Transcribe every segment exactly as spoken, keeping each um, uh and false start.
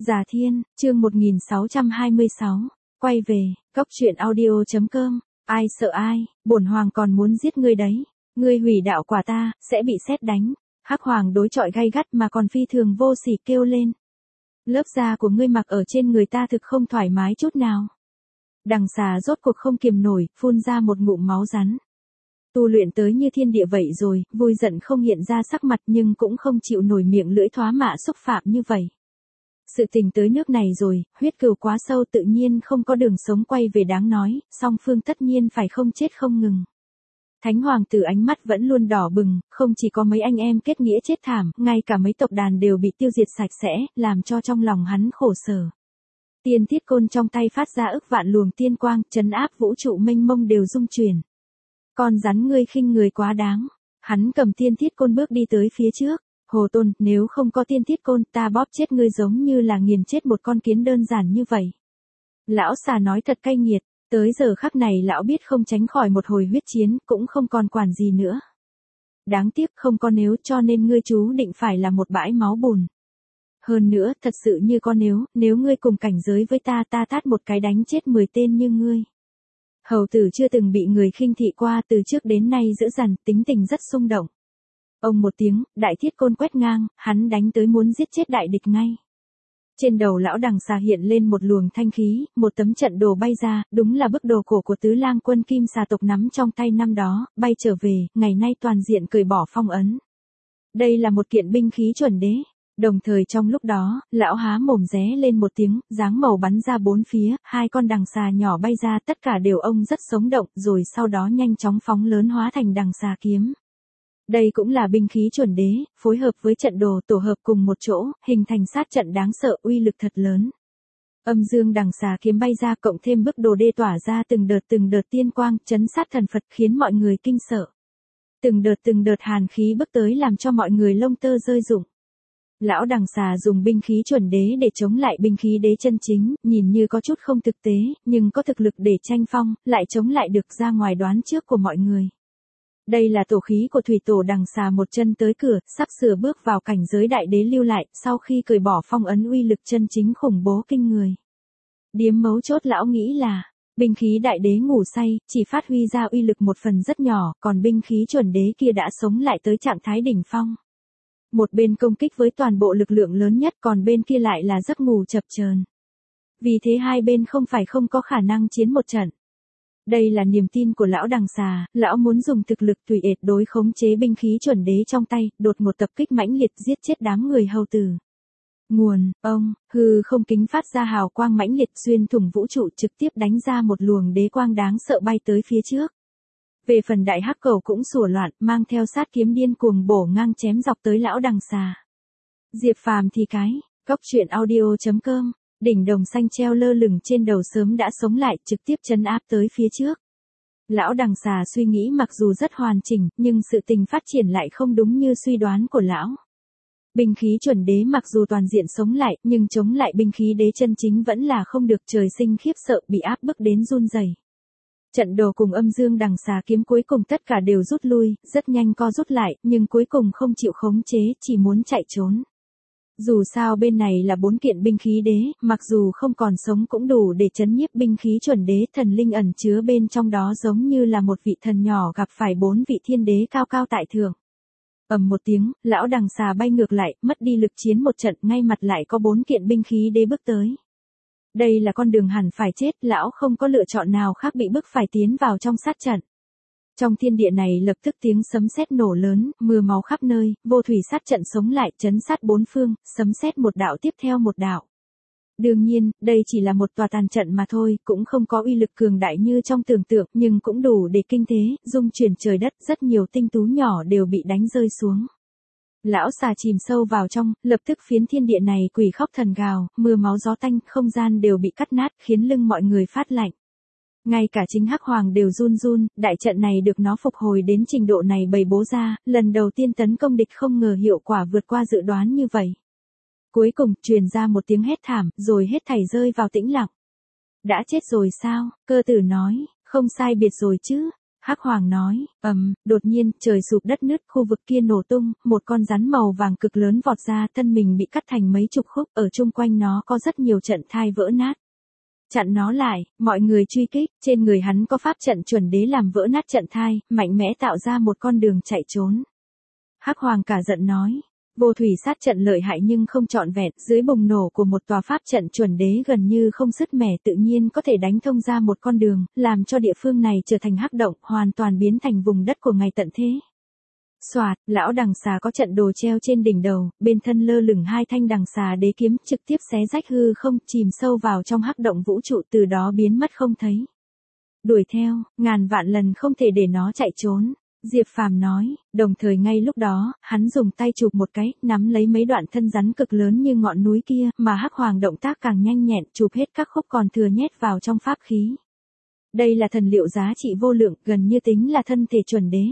Già Thiên, chương một nghìn sáu trăm hai mươi sáu, quay về, cốc truyện audio chấm com, ai sợ ai, bổn hoàng còn muốn giết ngươi đấy, ngươi hủy đạo quả ta, sẽ bị sét đánh. Hắc Hoàng đối chọi gay gắt mà còn phi thường vô sỉ kêu lên. Lớp da của ngươi mặc ở trên người ta thực không thoải mái chút nào. Đằng xà rốt cuộc không kiềm nổi, phun ra một ngụm máu rắn. Tu luyện tới như thiên địa vậy rồi, vui giận không hiện ra sắc mặt nhưng cũng không chịu nổi miệng lưỡi thoá mạ xúc phạm như vậy. Sự tình tới nước này rồi, huyết cừu quá sâu tự nhiên không có đường sống quay về đáng nói, song phương tất nhiên phải không chết không ngừng. Thánh hoàng tử ánh mắt vẫn luôn đỏ bừng, không chỉ có mấy anh em kết nghĩa chết thảm, ngay cả mấy tộc đàn đều bị tiêu diệt sạch sẽ, làm cho trong lòng hắn khổ sở. Tiên thiết côn trong tay phát ra ức vạn luồng tiên quang, trấn áp vũ trụ mênh mông đều rung chuyển. Con rắn ngươi khinh người quá đáng. Hắn cầm tiên thiết côn bước đi tới phía trước. Hồ Tôn, nếu không có tiên thiết côn, ta bóp chết ngươi giống như là nghiền chết một con kiến đơn giản như vậy. Lão xà nói thật cay nghiệt, tới giờ khắc này lão biết không tránh khỏi một hồi huyết chiến, cũng không còn quản gì nữa. Đáng tiếc không có nếu, cho nên ngươi chú định phải là một bãi máu bùn. Hơn nữa, thật sự như có nếu, nếu ngươi cùng cảnh giới với ta, ta tát một cái đánh chết mười tên như ngươi. Hầu tử chưa từng bị người khinh thị qua, từ trước đến nay dữ dằn, tính tình rất xung động. Ông một tiếng, đại thiết côn quét ngang, hắn đánh tới muốn giết chết đại địch ngay. Trên đầu lão đằng xà hiện lên một luồng thanh khí, một tấm trận đồ bay ra, đúng là bức đồ cổ của tứ lang quân kim xà tộc nắm trong tay năm đó, bay trở về, ngày nay toàn diện cởi bỏ phong ấn. Đây là một kiện binh khí chuẩn đế. Đồng thời trong lúc đó, lão há mồm ré lên một tiếng, dáng màu bắn ra bốn phía, hai con đằng xà nhỏ bay ra, tất cả đều ông rất sống động, rồi sau đó nhanh chóng phóng lớn hóa thành đằng xà kiếm. Đây cũng là binh khí chuẩn đế, phối hợp với trận đồ tổ hợp cùng một chỗ, hình thành sát trận đáng sợ, uy lực thật lớn. Âm dương đằng xà kiếm bay ra cộng thêm bức đồ đê tỏa ra từng đợt từng đợt tiên quang, chấn sát thần Phật khiến mọi người kinh sợ. Từng đợt từng đợt hàn khí bước tới làm cho mọi người lông tơ rơi rụng. Lão đằng xà dùng binh khí chuẩn đế để chống lại binh khí đế chân chính, nhìn như có chút không thực tế, nhưng có thực lực để tranh phong, lại chống lại được ra ngoài đoán trước của mọi người. Đây là tổ khí của thủy tổ đằng xà một chân tới cửa, sắp sửa bước vào cảnh giới đại đế lưu lại, sau khi cởi bỏ phong ấn uy lực chân chính khủng bố kinh người. Điếm mấu chốt lão nghĩ là, binh khí đại đế ngủ say, chỉ phát huy ra uy lực một phần rất nhỏ, còn binh khí chuẩn đế kia đã sống lại tới trạng thái đỉnh phong. Một bên công kích với toàn bộ lực lượng lớn nhất, còn bên kia lại là giấc ngủ chập chờn. Vì thế hai bên không phải không có khả năng chiến một trận. Đây là niềm tin của lão đằng xà, lão muốn dùng thực lực tùy ệt đối khống chế binh khí chuẩn đế trong tay, đột một tập kích mãnh liệt giết chết đám người hầu tử. Nguồn, ông, hư không kính phát ra hào quang mãnh liệt xuyên thủng vũ trụ trực tiếp đánh ra một luồng đế quang đáng sợ bay tới phía trước. Về phần đại hắc cầu cũng sủa loạn, mang theo sát kiếm điên cuồng bổ ngang chém dọc tới lão đằng xà. Diệp Phàm thì cái, cốc truyện audio chấm com, đỉnh đồng xanh treo lơ lửng trên đầu sớm đã sống lại, trực tiếp trấn áp tới phía trước. Lão đằng xà suy nghĩ mặc dù rất hoàn chỉnh, nhưng sự tình phát triển lại không đúng như suy đoán của lão. Binh khí chuẩn đế mặc dù toàn diện sống lại, nhưng chống lại binh khí đế chân chính vẫn là không được, trời sinh khiếp sợ, bị áp bức đến run rẩy. Trận đồ cùng âm dương đằng xà kiếm cuối cùng tất cả đều rút lui, rất nhanh co rút lại, nhưng cuối cùng không chịu khống chế, chỉ muốn chạy trốn. Dù sao bên này là bốn kiện binh khí đế, mặc dù không còn sống cũng đủ để chấn nhiếp binh khí chuẩn đế, thần linh ẩn chứa bên trong đó giống như là một vị thần nhỏ gặp phải bốn vị thiên đế cao cao tại thượng. Ầm một tiếng, lão đằng xà bay ngược lại, mất đi lực chiến một trận, ngay mặt lại có bốn kiện binh khí đế bước tới. Đây là con đường hẳn phải chết, lão không có lựa chọn nào khác bị bức phải tiến vào trong sát trận. Trong thiên địa này lập tức tiếng sấm sét nổ lớn, mưa máu khắp nơi, vô thủy sát trận sống lại, chấn sát bốn phương, sấm sét một đạo tiếp theo một đạo. Đương nhiên, đây chỉ là một tòa tàn trận mà thôi, cũng không có uy lực cường đại như trong tưởng tượng, nhưng cũng đủ để kinh thế, rung chuyển trời đất, rất nhiều tinh tú nhỏ đều bị đánh rơi xuống. Lão xà chìm sâu vào trong, lập tức phiến thiên địa này quỷ khóc thần gào, mưa máu gió tanh, không gian đều bị cắt nát, khiến lưng mọi người phát lạnh. Ngay cả chính Hắc Hoàng đều run run, đại trận này được nó phục hồi đến trình độ này bày bố ra, lần đầu tiên tấn công địch không ngờ hiệu quả vượt qua dự đoán như vậy. Cuối cùng, truyền ra một tiếng hét thảm, rồi hết thảy rơi vào tĩnh lặng. Đã chết rồi sao? Cơ tử nói, không sai biệt rồi chứ. Hắc Hoàng nói, ầm, đột nhiên, trời sụp đất nứt, khu vực kia nổ tung, một con rắn màu vàng cực lớn vọt ra, thân mình bị cắt thành mấy chục khúc, ở chung quanh nó có rất nhiều trận thai vỡ nát. Chặn nó lại, mọi người truy kích, trên người hắn có pháp trận chuẩn đế làm vỡ nát trận thai, mạnh mẽ tạo ra một con đường chạy trốn. Hắc Hoàng cả giận nói, vô thủy sát trận lợi hại nhưng không trọn vẹn, dưới bùng nổ của một tòa pháp trận chuẩn đế gần như không sứt mẻ tự nhiên có thể đánh thông ra một con đường, làm cho địa phương này trở thành hắc động, hoàn toàn biến thành vùng đất của ngày tận thế. Soạt, lão đằng xà có trận đồ treo trên đỉnh đầu, bên thân lơ lửng hai thanh đằng xà đế kiếm trực tiếp xé rách hư không, chìm sâu vào trong hắc động vũ trụ từ đó biến mất không thấy. Đuổi theo, ngàn vạn lần không thể để nó chạy trốn. Diệp Phàm nói, đồng thời ngay lúc đó, hắn dùng tay chụp một cái, nắm lấy mấy đoạn thân rắn cực lớn như ngọn núi kia, mà Hắc Hoàng động tác càng nhanh nhẹn, chụp hết các khúc còn thừa nhét vào trong pháp khí. Đây là thần liệu giá trị vô lượng, gần như tính là thân thể chuẩn đế.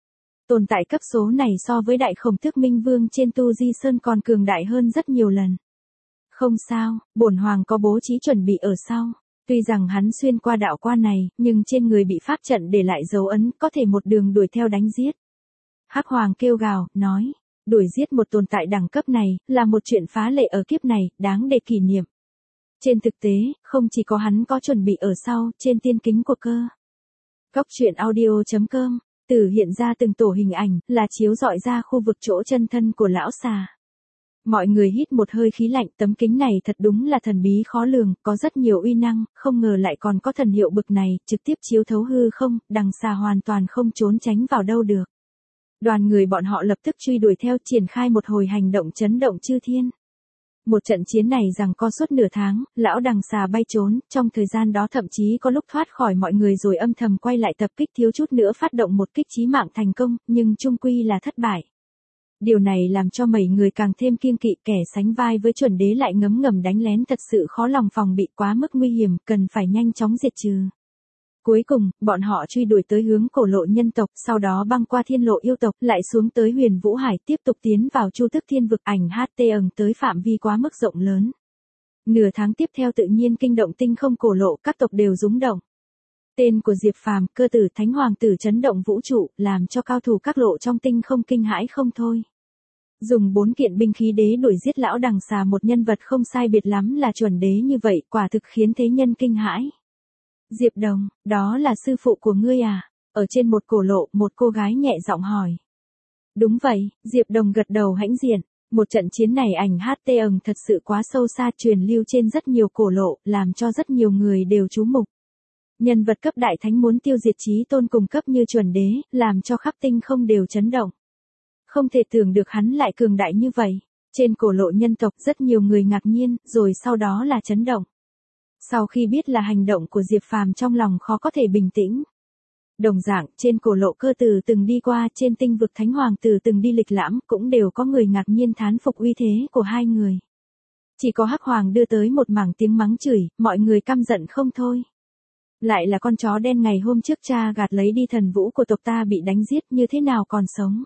Tồn tại cấp số này so với đại khổng tước minh vương trên Tu Di Sơn còn cường đại hơn rất nhiều lần. Không sao, bổn hoàng có bố trí chuẩn bị ở sau. Tuy rằng hắn xuyên qua đạo quan này, nhưng trên người bị pháp trận để lại dấu ấn, có thể một đường đuổi theo đánh giết. Hắc Hoàng kêu gào, nói, đuổi giết một tồn tại đẳng cấp này, là một chuyện phá lệ ở kiếp này, đáng để kỷ niệm. Trên thực tế, không chỉ có hắn có chuẩn bị ở sau, trên tiên kính của cơ. Cốc truyện audio chấm com, từ hiện ra từng tổ hình ảnh, là chiếu rọi ra khu vực chỗ chân thân của lão xà. Mọi người hít một hơi khí lạnh, tấm kính này thật đúng là thần bí khó lường, có rất nhiều uy năng, không ngờ lại còn có thần hiệu bực này, trực tiếp chiếu thấu hư không, đằng xà hoàn toàn không trốn tránh vào đâu được. Đoàn người bọn họ lập tức truy đuổi theo, triển khai một hồi hành động chấn động chư thiên. Một trận chiến này giằng co suốt nửa tháng, lão đằng xà bay trốn, trong thời gian đó thậm chí có lúc thoát khỏi mọi người rồi âm thầm quay lại tập kích, thiếu chút nữa phát động một kích chí mạng thành công, nhưng chung quy là thất bại. Điều này làm cho mấy người càng thêm kiêng kỵ, kẻ sánh vai với chuẩn đế lại ngấm ngầm đánh lén, thật sự khó lòng phòng bị, quá mức nguy hiểm, cần phải nhanh chóng diệt trừ. Cuối cùng, bọn họ truy đuổi tới hướng cổ lộ nhân tộc, sau đó băng qua thiên lộ yêu tộc, lại xuống tới huyền vũ hải, tiếp tục tiến vào chu tức thiên vực, ảnh hát tê ẩn tới phạm vi quá mức rộng lớn. Nửa tháng tiếp theo tự nhiên kinh động tinh không cổ lộ, các tộc đều rúng động. Tên của Diệp Phàm, cơ tử thánh hoàng tử chấn động vũ trụ, làm cho cao thủ các lộ trong tinh không kinh hãi không thôi. Dùng bốn kiện binh khí đế đuổi giết lão đằng xà, một nhân vật không sai biệt lắm là chuẩn đế như vậy, quả thực khiến thế nhân kinh hãi. Diệp Đồng, đó là sư phụ của ngươi à? Ở trên một cổ lộ, một cô gái nhẹ giọng hỏi. Đúng vậy, Diệp Đồng gật đầu hãnh diện. Một trận chiến này ảnh hát tê ẩn thật sự quá sâu xa, truyền lưu trên rất nhiều cổ lộ, làm cho rất nhiều người đều chú mục. Nhân vật cấp đại thánh muốn tiêu diệt chí tôn cùng cấp như chuẩn đế, làm cho khắp tinh không đều chấn động. Không thể tưởng được hắn lại cường đại như vậy. Trên cổ lộ nhân tộc rất nhiều người ngạc nhiên, rồi sau đó là chấn động. Sau khi biết là hành động của Diệp Phàm, trong lòng khó có thể bình tĩnh. Đồng dạng, trên cổ lộ cơ tử từng đi qua, trên tinh vực thánh hoàng tử từng đi lịch lãm, cũng đều có người ngạc nhiên thán phục uy thế của hai người. Chỉ có Hắc Hoàng đưa tới một mảng tiếng mắng chửi, mọi người căm giận không thôi. Lại là con chó đen ngày hôm trước cha gạt lấy đi thần vũ của tộc ta bị đánh giết, như thế nào còn sống.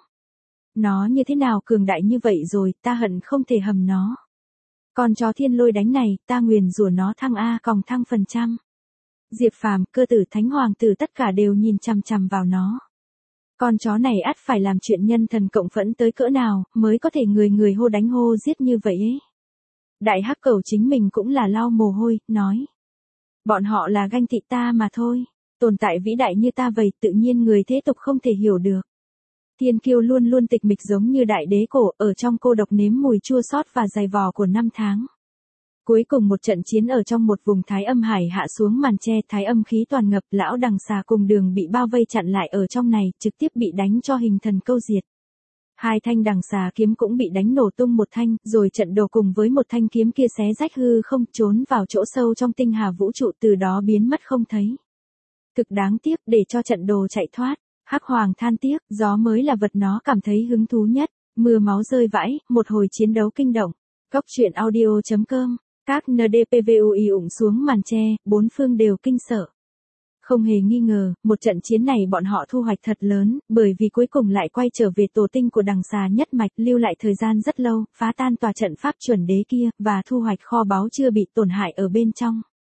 Nó như thế nào cường đại như vậy rồi, ta hận không thể hầm nó. Con chó thiên lôi đánh này, ta nguyền rủa nó thăng A còng thăng phần trăm. Diệp Phàm, cơ tử thánh hoàng tử tất cả đều nhìn chằm chằm vào nó. Con chó này ắt phải làm chuyện nhân thần cộng phẫn tới cỡ nào, mới có thể người người hô đánh hô giết như vậy ấy. Đại hắc cẩu chính mình cũng là lau mồ hôi, nói. Bọn họ là ganh tị ta mà thôi. Tồn tại vĩ đại như ta vậy, tự nhiên người thế tục không thể hiểu được. Thiên kiêu luôn luôn tịch mịch giống như đại đế cổ, ở trong cô độc nếm mùi chua xót và dày vò của năm tháng. Cuối cùng một trận chiến ở trong một vùng thái âm hải hạ xuống màn che, thái âm khí toàn ngập, lão đằng xà cùng đường bị bao vây chặn lại ở trong này, trực tiếp bị đánh cho hình thần câu diệt. Hai thanh đằng xà kiếm cũng bị đánh nổ tung một thanh, rồi trận đồ cùng với một thanh kiếm kia xé rách hư không, trốn vào chỗ sâu trong tinh hà vũ trụ, từ đó biến mất không thấy. Thực đáng tiếc, để cho trận đồ chạy thoát. Hắc Hoàng than tiếc, gió mới là vật nó cảm thấy hứng thú nhất. Mưa máu rơi vãi, một hồi chiến đấu kinh động. Cốc truyện audio chấm com. Các en đê pê vê u i ủng xuống màn che, bốn phương đều kinh sợ. Không hề nghi ngờ, một trận chiến này bọn họ thu hoạch thật lớn, bởi vì cuối cùng lại quay trở về tổ tinh của đằng xà nhất mạch, lưu lại thời gian rất lâu, phá tan tòa trận pháp chuẩn đế kia, và thu hoạch kho báu chưa bị tổn hại ở bên trong.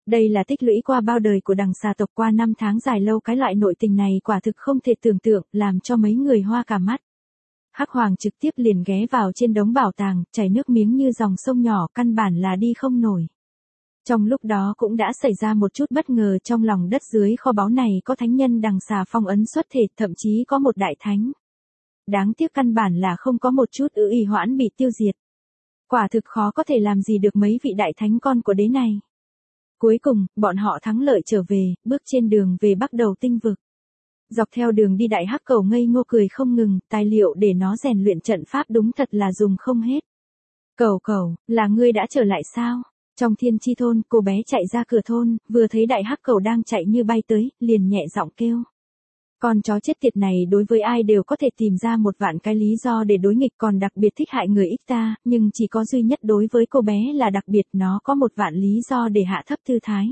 Đây là tích lũy qua bao đời của đằng xà tộc qua năm tháng dài lâu, cái loại nội tình này quả thực không thể tưởng tượng, làm cho mấy người hoa cả mắt. Hắc Hoàng trực tiếp liền ghé vào trên đống bảo tàng, chảy nước miếng như dòng sông nhỏ, căn bản là đi không nổi. Trong lúc đó cũng đã xảy ra một chút bất ngờ, trong lòng đất dưới kho báu này có thánh nhân đằng xà phong ấn xuất thể, thậm chí có một đại thánh. Đáng tiếc căn bản là không có một chút ư y hoãn bị tiêu diệt. Quả thực khó có thể làm gì được mấy vị đại thánh con của đế này. Cuối cùng, bọn họ thắng lợi trở về, bước trên đường về Bắc Đầu Tinh Vực. Dọc theo đường đi đại hắc cầu ngây ngô cười không ngừng, tài liệu để nó rèn luyện trận pháp đúng thật là dùng không hết. Cầu cầu, là ngươi đã trở lại sao? Trong Thiên Chi thôn, cô bé chạy ra cửa thôn, vừa thấy đại hắc cầu đang chạy như bay tới, liền nhẹ giọng kêu. Con chó chết tiệt này đối với ai đều có thể tìm ra một vạn cái lý do để đối nghịch, còn đặc biệt thích hại người ích ta, nhưng chỉ có duy nhất đối với cô bé là đặc biệt, nó có một vạn lý do để hạ thấp tư thái.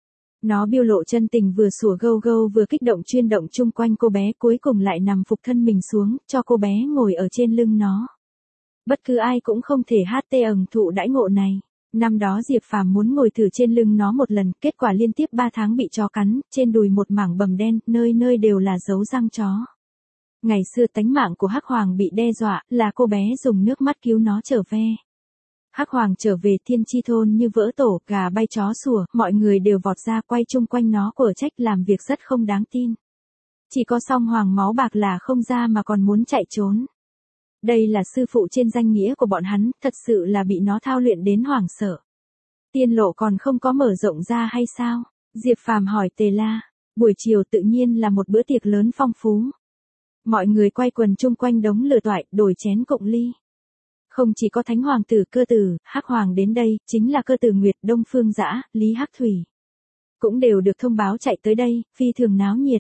Nó biêu lộ chân tình, vừa sủa gâu gâu vừa kích động chuyên động chung quanh cô bé, cuối cùng lại nằm phục thân mình xuống, cho cô bé ngồi ở trên lưng nó. Bất cứ ai cũng không thể hát tê ẩn thụ đãi ngộ này. Năm đó Diệp Phàm muốn ngồi thử trên lưng nó một lần, kết quả liên tiếp ba tháng bị chó cắn, trên đùi một mảng bầm đen, nơi nơi đều là dấu răng chó. Ngày xưa tánh mạng của Hắc Hoàng bị đe dọa, là cô bé dùng nước mắt cứu nó trở về. Hắc Hoàng trở về Thiên Chi thôn như vỡ tổ, gà bay chó sủa, mọi người đều vọt ra quay chung quanh nó của trách làm việc rất không đáng tin. Chỉ có Song Hoàng máu bạc là không ra mà còn muốn chạy trốn. Đây là sư phụ trên danh nghĩa của bọn hắn, thật sự là bị nó thao luyện đến hoảng sợ. Tiên lộ còn không có mở rộng ra hay sao? Diệp Phàm hỏi Tề La. Buổi chiều tự nhiên là một bữa tiệc lớn phong phú. Mọi người quay quần chung quanh đống lửa toại, đổi chén cộng ly. Không chỉ có Thánh Hoàng tử Cơ Tử, Hắc Hoàng đến đây, chính là Cơ Tử Nguyệt, Đông Phương Dã, Lý Hắc Thủy. Cũng đều được thông báo chạy tới đây, phi thường náo nhiệt.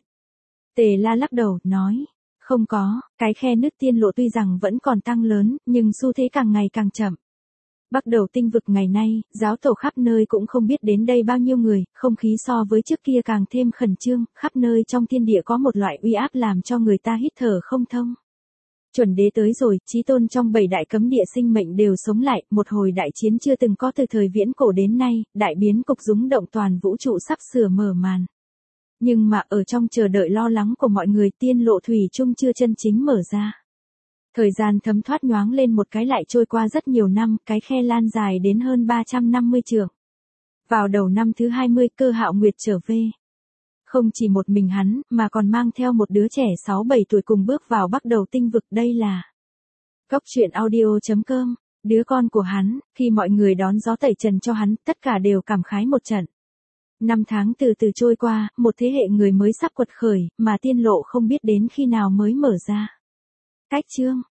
Tề La lắc đầu, nói. Không có, cái khe nứt tiên lộ tuy rằng vẫn còn tăng lớn, nhưng xu thế càng ngày càng chậm. Bắc Đầu Tinh Vực ngày nay, giáo tổ khắp nơi cũng không biết đến đây bao nhiêu người, không khí so với trước kia càng thêm khẩn trương, khắp nơi trong thiên địa có một loại uy áp làm cho người ta hít thở không thông. Chuẩn đế tới rồi, chí tôn trong bảy đại cấm địa sinh mệnh đều sống lại, một hồi đại chiến chưa từng có từ thời viễn cổ đến nay, đại biến cục rúng động toàn vũ trụ sắp sửa mở màn. Nhưng mà ở trong chờ đợi lo lắng của mọi người, tiên lộ thủy chung chưa chân chính mở ra. Thời gian thấm thoát nhoáng lên một cái lại trôi qua rất nhiều năm, cái khe lan dài đến hơn ba trăm năm mươi trượng. Vào đầu năm thứ hai mươi, Cơ Hạo Nguyệt trở về. Không chỉ một mình hắn, mà còn mang theo một đứa trẻ sáu bảy tuổi cùng bước vào Bắc Đầu Tinh Vực, đây là Cốc truyện audio chấm com, đứa con của hắn, khi mọi người đón gió tẩy trần cho hắn, tất cả đều cảm khái một trận. Năm tháng từ từ trôi qua, một thế hệ người mới sắp quật khởi, mà tiên lộ không biết đến khi nào mới mở ra. Cách chương